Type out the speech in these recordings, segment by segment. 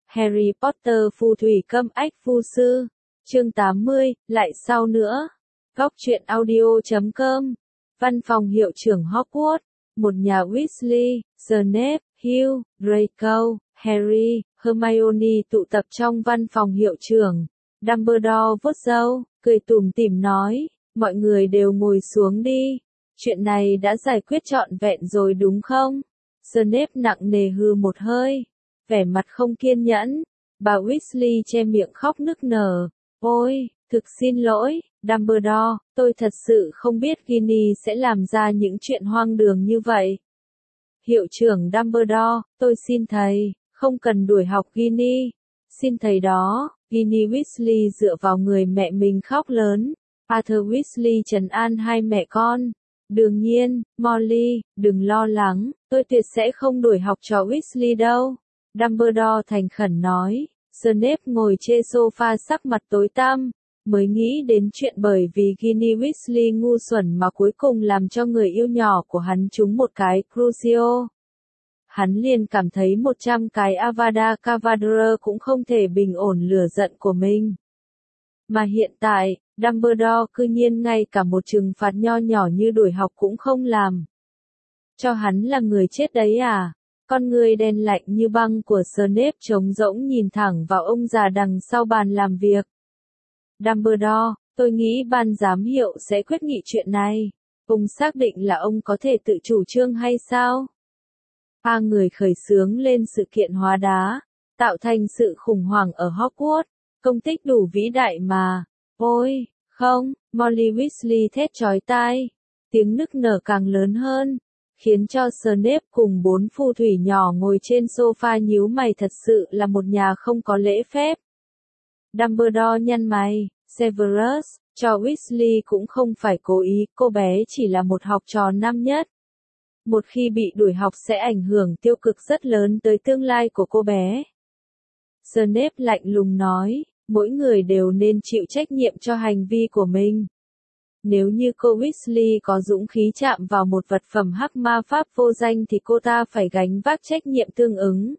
Harry Potter phù thủy câm ách phu sư. Chương 80, lại sau nữa. Góc truyện audio.com. Văn phòng hiệu trưởng Hogwarts. Một nhà Weasley, Snape, Hugh, Draco, Harry, Hermione tụ tập trong văn phòng hiệu trưởng. Dumbledore vuốt râu, cười tủm tỉm nói, mọi người đều ngồi xuống đi. Chuyện này đã giải quyết trọn vẹn rồi đúng không? Snape nặng nề hừ một hơi, vẻ mặt không kiên nhẫn. Bà Weasley che miệng khóc nức nở. Ôi, thực xin lỗi, Dumbledore, tôi thật sự không biết Ginny sẽ làm ra những chuyện hoang đường như vậy. Hiệu trưởng Dumbledore, tôi xin thầy, không cần đuổi học Ginny. Xin thầy đó. Ginny Weasley dựa vào người mẹ mình khóc lớn. Arthur Weasley trấn an hai mẹ con. Đương nhiên, Molly, đừng lo lắng, tôi tuyệt sẽ không đuổi học trò Weasley đâu. Dumbledore thành khẩn nói. Snape ngồi trên sofa sắc mặt tối tăm, mới nghĩ đến chuyện bởi vì Ginny Weasley ngu xuẩn mà cuối cùng làm cho người yêu nhỏ của hắn trúng một cái Crucio. Hắn liền cảm thấy 100 cái Avada Kedavra cũng không thể bình ổn lửa giận của mình. Mà hiện tại, Dumbledore cư nhiên ngay cả một trừng phạt nho nhỏ như đuổi học cũng không làm. Cho hắn là người chết đấy à? Con người đen lạnh như băng của Snape trống rỗng nhìn thẳng vào ông già đằng sau bàn làm việc. Dumbledore, tôi nghĩ ban giám hiệu sẽ quyết nghị chuyện này. Ông xác định là ông có thể tự chủ trương hay sao? Ba người khởi xướng lên sự kiện hóa đá, tạo thành sự khủng hoảng ở Hogwarts. Công tích đủ vĩ đại mà. Ôi, không, Molly Weasley thét chói tai. Tiếng nức nở càng lớn hơn, khiến cho Snape cùng 4 phù thủy nhỏ ngồi trên sofa nhíu mày, thật sự là một nhà không có lễ phép. Dumbledore nhăn mày, Severus, trò Weasley cũng không phải cố ý, cô bé chỉ là một học trò năm nhất. Một khi bị đuổi học sẽ ảnh hưởng tiêu cực rất lớn tới tương lai của cô bé. Snape lạnh lùng nói, mỗi người đều nên chịu trách nhiệm cho hành vi của mình. Nếu như cô Weasley có dũng khí chạm vào một vật phẩm hắc ma pháp vô danh thì cô ta phải gánh vác trách nhiệm tương ứng.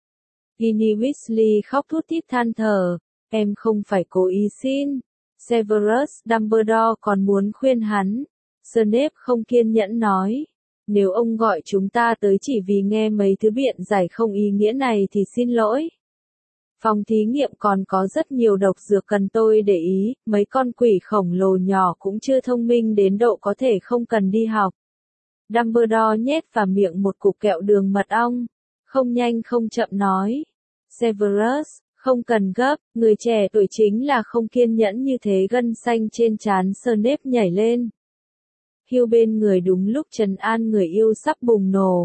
Ginny Weasley khóc thút thít than thở, em không phải cố ý xin. Severus Dumbledore còn muốn khuyên hắn. Snape không kiên nhẫn nói, nếu ông gọi chúng ta tới chỉ vì nghe mấy thứ biện giải không ý nghĩa này thì xin lỗi. Phòng thí nghiệm còn có rất nhiều độc dược cần tôi để ý, mấy con quỷ khổng lồ nhỏ cũng chưa thông minh đến độ có thể không cần đi học. Dumbledore nhét vào miệng một cục kẹo đường mật ong, không nhanh không chậm nói. Severus, không cần gấp, người trẻ tuổi chính là không kiên nhẫn như thế. Gân xanh trên trán Snape nhảy lên. Hugh bên người đúng lúc trấn an người yêu sắp bùng nổ.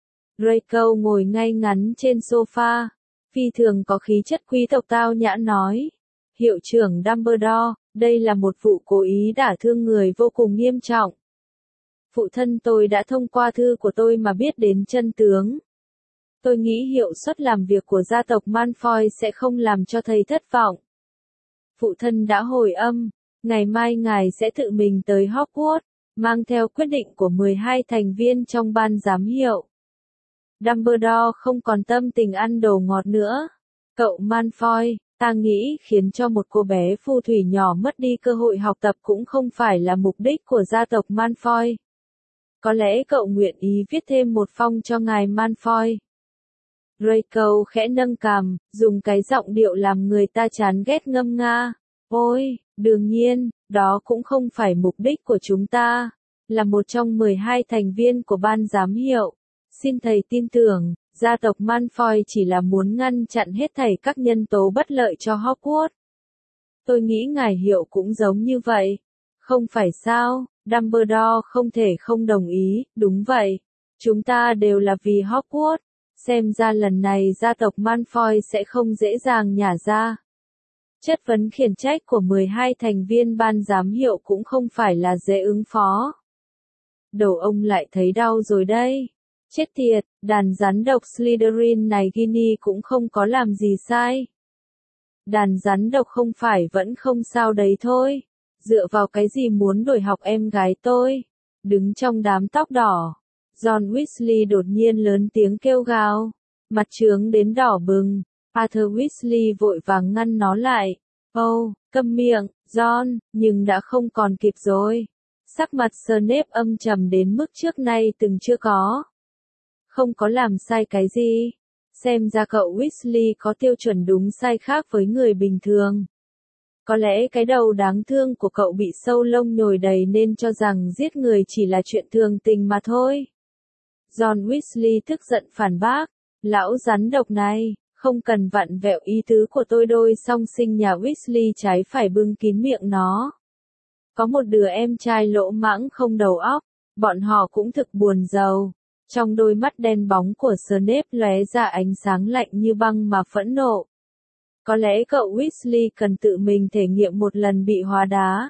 Draco ngồi ngay ngắn trên sofa, phi thường có khí chất quý tộc tao nhã nói. Hiệu trưởng Dumbledore, đây là một vụ cố ý đả thương người vô cùng nghiêm trọng. Phụ thân tôi đã thông qua thư của tôi mà biết đến chân tướng. Tôi nghĩ hiệu suất làm việc của gia tộc Malfoy sẽ không làm cho thầy thất vọng. Phụ thân đã hồi âm, ngày mai ngài sẽ tự mình tới Hogwarts, mang theo quyết định của 12 thành viên trong ban giám hiệu. Dumbledore không còn tâm tình ăn đồ ngọt nữa. Cậu Malfoy, ta nghĩ khiến cho một cô bé phù thủy nhỏ mất đi cơ hội học tập cũng không phải là mục đích của gia tộc Malfoy. Có lẽ cậu nguyện ý viết thêm một phong cho ngài Malfoy. Draco khẽ nâng cằm, dùng cái giọng điệu làm người ta chán ghét ngâm nga. Ôi, đương nhiên, đó cũng không phải mục đích của chúng ta. Là một trong 12 thành viên của ban giám hiệu. Xin thầy tin tưởng, gia tộc Malfoy chỉ là muốn ngăn chặn hết thảy các nhân tố bất lợi cho Hogwarts. Tôi nghĩ ngài hiệu cũng giống như vậy. Không phải sao? Dumbledore không thể không đồng ý, đúng vậy. Chúng ta đều là vì Hogwarts. Xem ra lần này gia tộc Malfoy sẽ không dễ dàng nhả ra. Chất vấn khiển trách của 12 thành viên ban giám hiệu cũng không phải là dễ ứng phó. Đầu ông lại thấy đau rồi đây. Chết tiệt, đàn rắn độc Slytherin này Ginny cũng không có làm gì sai. Đàn rắn độc không phải vẫn không sao đấy thôi. Dựa vào cái gì muốn đuổi học em gái tôi? Đứng trong đám tóc đỏ, John Weasley đột nhiên lớn tiếng kêu gào. Mặt trướng đến đỏ bừng. Arthur Weasley vội vàng ngăn nó lại. "Oh, câm miệng, John," nhưng đã không còn kịp rồi. Sắc mặt Snape âm trầm đến mức trước nay từng chưa có. Không có làm sai cái gì. Xem ra cậu Weasley có tiêu chuẩn đúng sai khác với người bình thường. Có lẽ cái đầu đáng thương của cậu bị sâu lông nhồi đầy nên cho rằng giết người chỉ là chuyện thường tình mà thôi. John Weasley tức giận phản bác. "Lão rắn độc này, không cần vặn vẹo ý tứ của tôi." Đôi song sinh nhà Weasley trái phải bưng kín miệng nó. Có một đứa em trai lỗ mãng không đầu óc, bọn họ cũng thực buồn rầu. Trong đôi mắt đen bóng của Snape lóe ra ánh sáng lạnh như băng mà phẫn nộ. Có lẽ cậu Weasley cần tự mình thể nghiệm một lần bị hóa đá.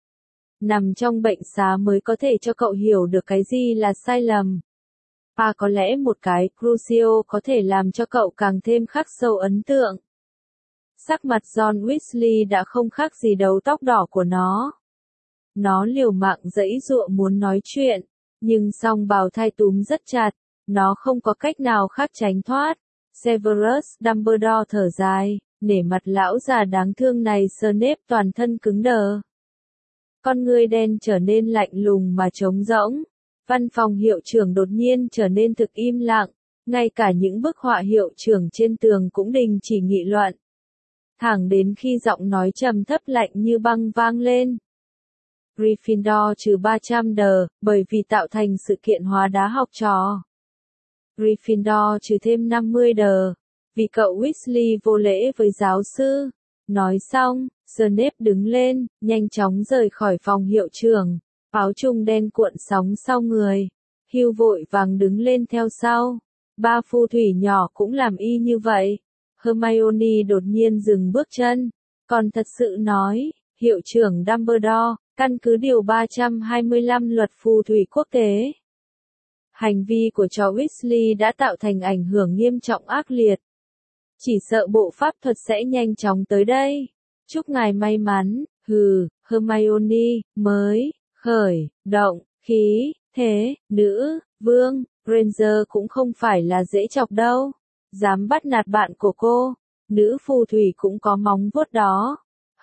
Nằm trong bệnh xá mới có thể cho cậu hiểu được cái gì là sai lầm. Và có lẽ một cái Crucio có thể làm cho cậu càng thêm khắc sâu ấn tượng. Sắc mặt John Weasley đã không khác gì đầu tóc đỏ của nó. Nó liều mạng giãy giụa muốn nói chuyện, nhưng song bào thai túm rất chặt, nó không có cách nào khác tránh thoát. Severus Dumbledore thở dài, nể mặt lão già đáng thương này. Snape toàn thân cứng đờ. Con ngươi đen trở nên lạnh lùng mà trống rỗng. Văn phòng hiệu trưởng đột nhiên trở nên thực im lặng, ngay cả những bức họa hiệu trưởng trên tường cũng đình chỉ nghị luận. Thẳng đến khi giọng nói trầm thấp lạnh như băng vang lên. Gryffindor trừ 300 đờ, bởi vì tạo thành sự kiện hóa đá học trò. Gryffindor trừ thêm 50 đờ, vì cậu Weasley vô lễ với giáo sư. Nói xong, Snape đứng lên, nhanh chóng rời khỏi phòng hiệu trưởng. Áo trùng đen cuộn sóng sau người. Hugh vội vàng đứng lên theo sau. Ba phù thủy nhỏ cũng làm y như vậy. Hermione đột nhiên dừng bước chân. Còn thật sự nói, hiệu trưởng Dumbledore, căn cứ điều 325 luật phù thủy quốc tế. Hành vi của trò Weasley đã tạo thành ảnh hưởng nghiêm trọng ác liệt. Chỉ sợ bộ pháp thuật sẽ nhanh chóng tới đây. Chúc ngài may mắn. Hermione mới khởi động khí thế. Nữ vương Granger cũng không phải là dễ chọc đâu. Dám bắt nạt bạn của cô. Nữ phù thủy cũng có móng vuốt đó.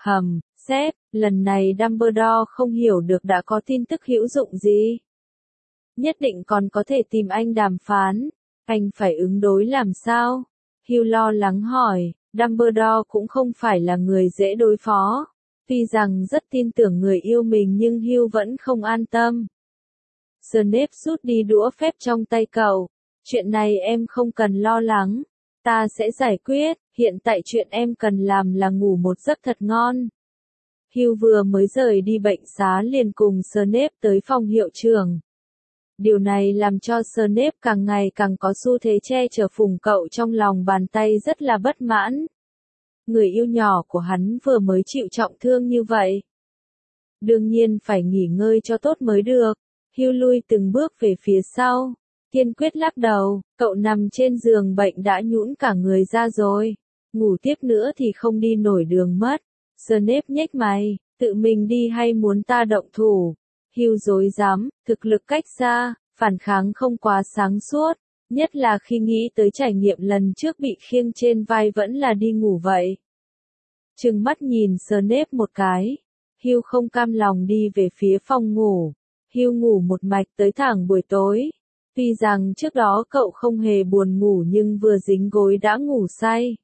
Sếp, lần này Dumbledore không hiểu được đã có tin tức hữu dụng gì. Nhất định còn có thể tìm anh đàm phán. Anh phải ứng đối làm sao? Hugh lo lắng hỏi. Dumbledore cũng không phải là người dễ đối phó. Tuy rằng rất tin tưởng người yêu mình nhưng Hugh vẫn không an tâm. Snape rút đi đũa phép trong tay cậu. Chuyện này em không cần lo lắng. Ta sẽ giải quyết. Hiện tại chuyện em cần làm là ngủ một giấc thật ngon. Hugh vừa mới rời đi bệnh xá liền cùng Snape tới phòng hiệu trưởng. Điều này làm cho Snape càng ngày càng có xu thế che chở phùng cậu trong lòng bàn tay rất là bất mãn. Người yêu nhỏ của hắn vừa mới chịu trọng thương như vậy. Đương nhiên phải nghỉ ngơi cho tốt mới được. Hugh lui từng bước về phía sau. Kiên quyết lắc đầu, cậu nằm trên giường bệnh đã nhũn cả người ra rồi. Ngủ tiếp nữa thì không đi nổi đường mất. Snape nhếch mày, tự mình đi hay muốn ta động thủ? Hugh rối rắm, thực lực cách xa, phản kháng không quá sáng suốt, nhất là khi nghĩ tới trải nghiệm lần trước bị khiêng trên vai vẫn là đi ngủ vậy. Trừng mắt nhìn Snape một cái, Hugh không cam lòng đi về phía phòng ngủ. Hugh ngủ một mạch tới thẳng buổi tối. Tuy rằng trước đó cậu không hề buồn ngủ nhưng vừa dính gối đã ngủ say.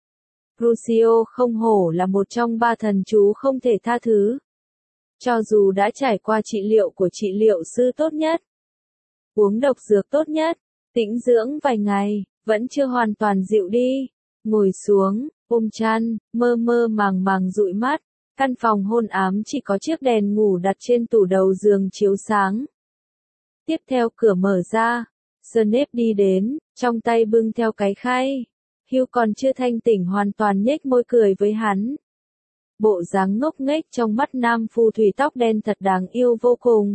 Crucio không hổ là một trong ba thần chú không thể tha thứ. Cho dù đã trải qua trị liệu của trị liệu sư tốt nhất, uống độc dược tốt nhất, tĩnh dưỡng vài ngày, vẫn chưa hoàn toàn dịu đi. Ngồi xuống, ôm chăn, mơ mơ màng màng dụi mắt. Căn phòng hôn ám chỉ có chiếc đèn ngủ đặt trên tủ đầu giường chiếu sáng. Tiếp theo cửa mở ra, Snape đi đến, trong tay bưng theo cái khay. Hugh còn chưa thanh tỉnh hoàn toàn nhếch môi cười với hắn. Bộ dáng ngốc nghếch trong mắt nam phù thủy tóc đen thật đáng yêu vô cùng.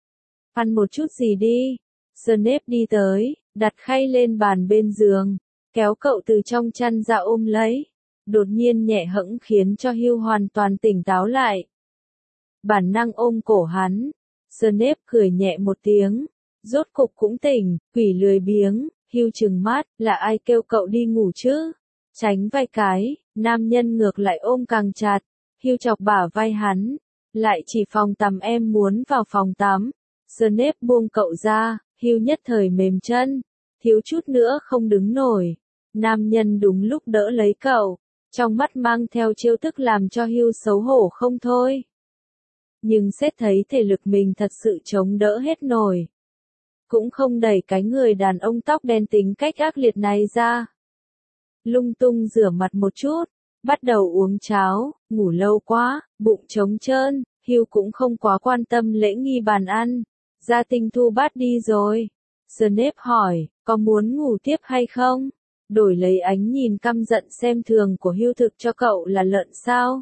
Ăn một chút gì đi. Snape đi tới, đặt khay lên bàn bên giường, kéo cậu từ trong chăn ra ôm lấy. Đột nhiên nhẹ hẫng khiến cho Hugh hoàn toàn tỉnh táo lại. Bản năng ôm cổ hắn. Snape cười nhẹ một tiếng. Rốt cục cũng tỉnh, quỷ lười biếng. Hugh trừng mắt, là ai kêu cậu đi ngủ chứ? Tránh vai cái, nam nhân ngược lại ôm càng chặt, Hugh chọc bả vai hắn, lại chỉ phòng tắm em muốn vào phòng tắm. Snape buông cậu ra, Hugh nhất thời mềm chân, thiếu chút nữa không đứng nổi. Nam nhân đúng lúc đỡ lấy cậu, trong mắt mang theo trêu tức làm cho Hugh xấu hổ không thôi. Nhưng xét thấy thể lực mình thật sự chống đỡ hết nổi. Cũng không đẩy cái người đàn ông tóc đen tính cách ác liệt này ra. Lung tung rửa mặt một chút, bắt đầu uống cháo, ngủ lâu quá, bụng trống trơn, Hugh cũng không quá quan tâm lễ nghi bàn ăn. Gia Tinh thu bát đi rồi. Snape hỏi, có muốn ngủ tiếp hay không? Đổi lấy ánh nhìn căm giận xem thường của Hugh thực cho cậu là lợn sao?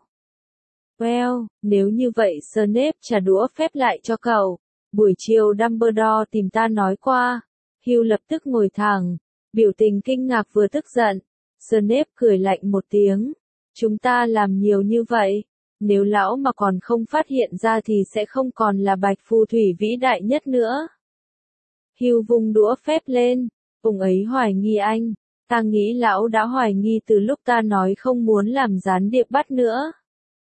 Well, nếu như vậy Snape trả đũa phép lại cho cậu. Buổi chiều Dumbledore tìm ta nói qua. Hugh lập tức ngồi thẳng, biểu tình kinh ngạc vừa tức giận. Snape cười lạnh một tiếng. Chúng ta làm nhiều như vậy. Nếu lão mà còn không phát hiện ra thì sẽ không còn là bạch phù thủy vĩ đại nhất nữa. Hugh vung đũa phép lên. Ông ấy hoài nghi anh. Ta nghĩ lão đã hoài nghi từ lúc ta nói không muốn làm gián điệp bắt nữa.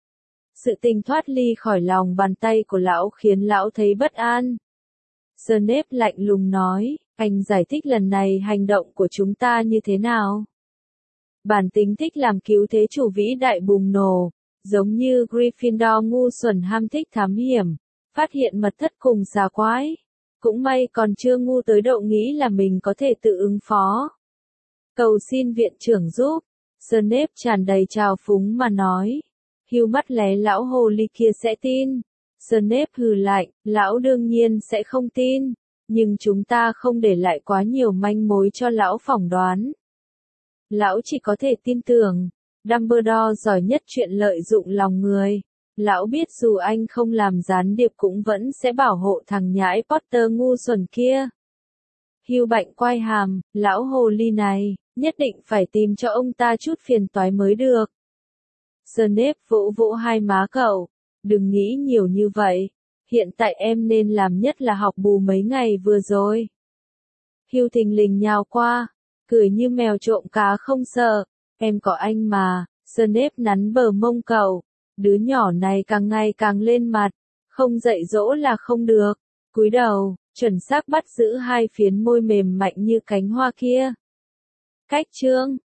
Sự tình thoát ly khỏi lòng bàn tay của lão khiến lão thấy bất an. Snape lạnh lùng nói, anh giải thích lần này hành động của chúng ta như thế nào? Bản tính thích làm cứu thế chủ vĩ đại bùng nổ, giống như Gryffindor ngu xuẩn ham thích thám hiểm, phát hiện mật thất cùng xà quái. Cũng may còn chưa ngu tới độ nghĩ là mình có thể tự ứng phó. Cầu xin viện trưởng giúp. Snape tràn đầy trào phúng mà nói. Hugh mắt lé lão hồ ly kia sẽ tin. Snape hừ lạnh, lão đương nhiên sẽ không tin. Nhưng chúng ta không để lại quá nhiều manh mối cho lão phỏng đoán. Lão chỉ có thể tin tưởng. Dumbledore giỏi nhất chuyện lợi dụng lòng người. Lão biết dù anh không làm gián điệp cũng vẫn sẽ bảo hộ thằng nhãi Potter ngu xuẩn kia. Hugh bạnh quai hàm, lão hồ ly này, nhất định phải tìm cho ông ta chút phiền toái mới được. Snape vỗ vỗ hai má cậu, đừng nghĩ nhiều như vậy, hiện tại em nên làm nhất là học bù mấy ngày vừa rồi. Hugh thình lình nhào qua, cười như mèo trộm cá không sợ, em có anh mà. Snape nắn bờ mông cậu, đứa nhỏ này càng ngày càng lên mặt, không dạy dỗ là không được. Cúi đầu, chuẩn xác bắt giữ hai phiến môi mềm mạnh như cánh hoa kia. Cách chương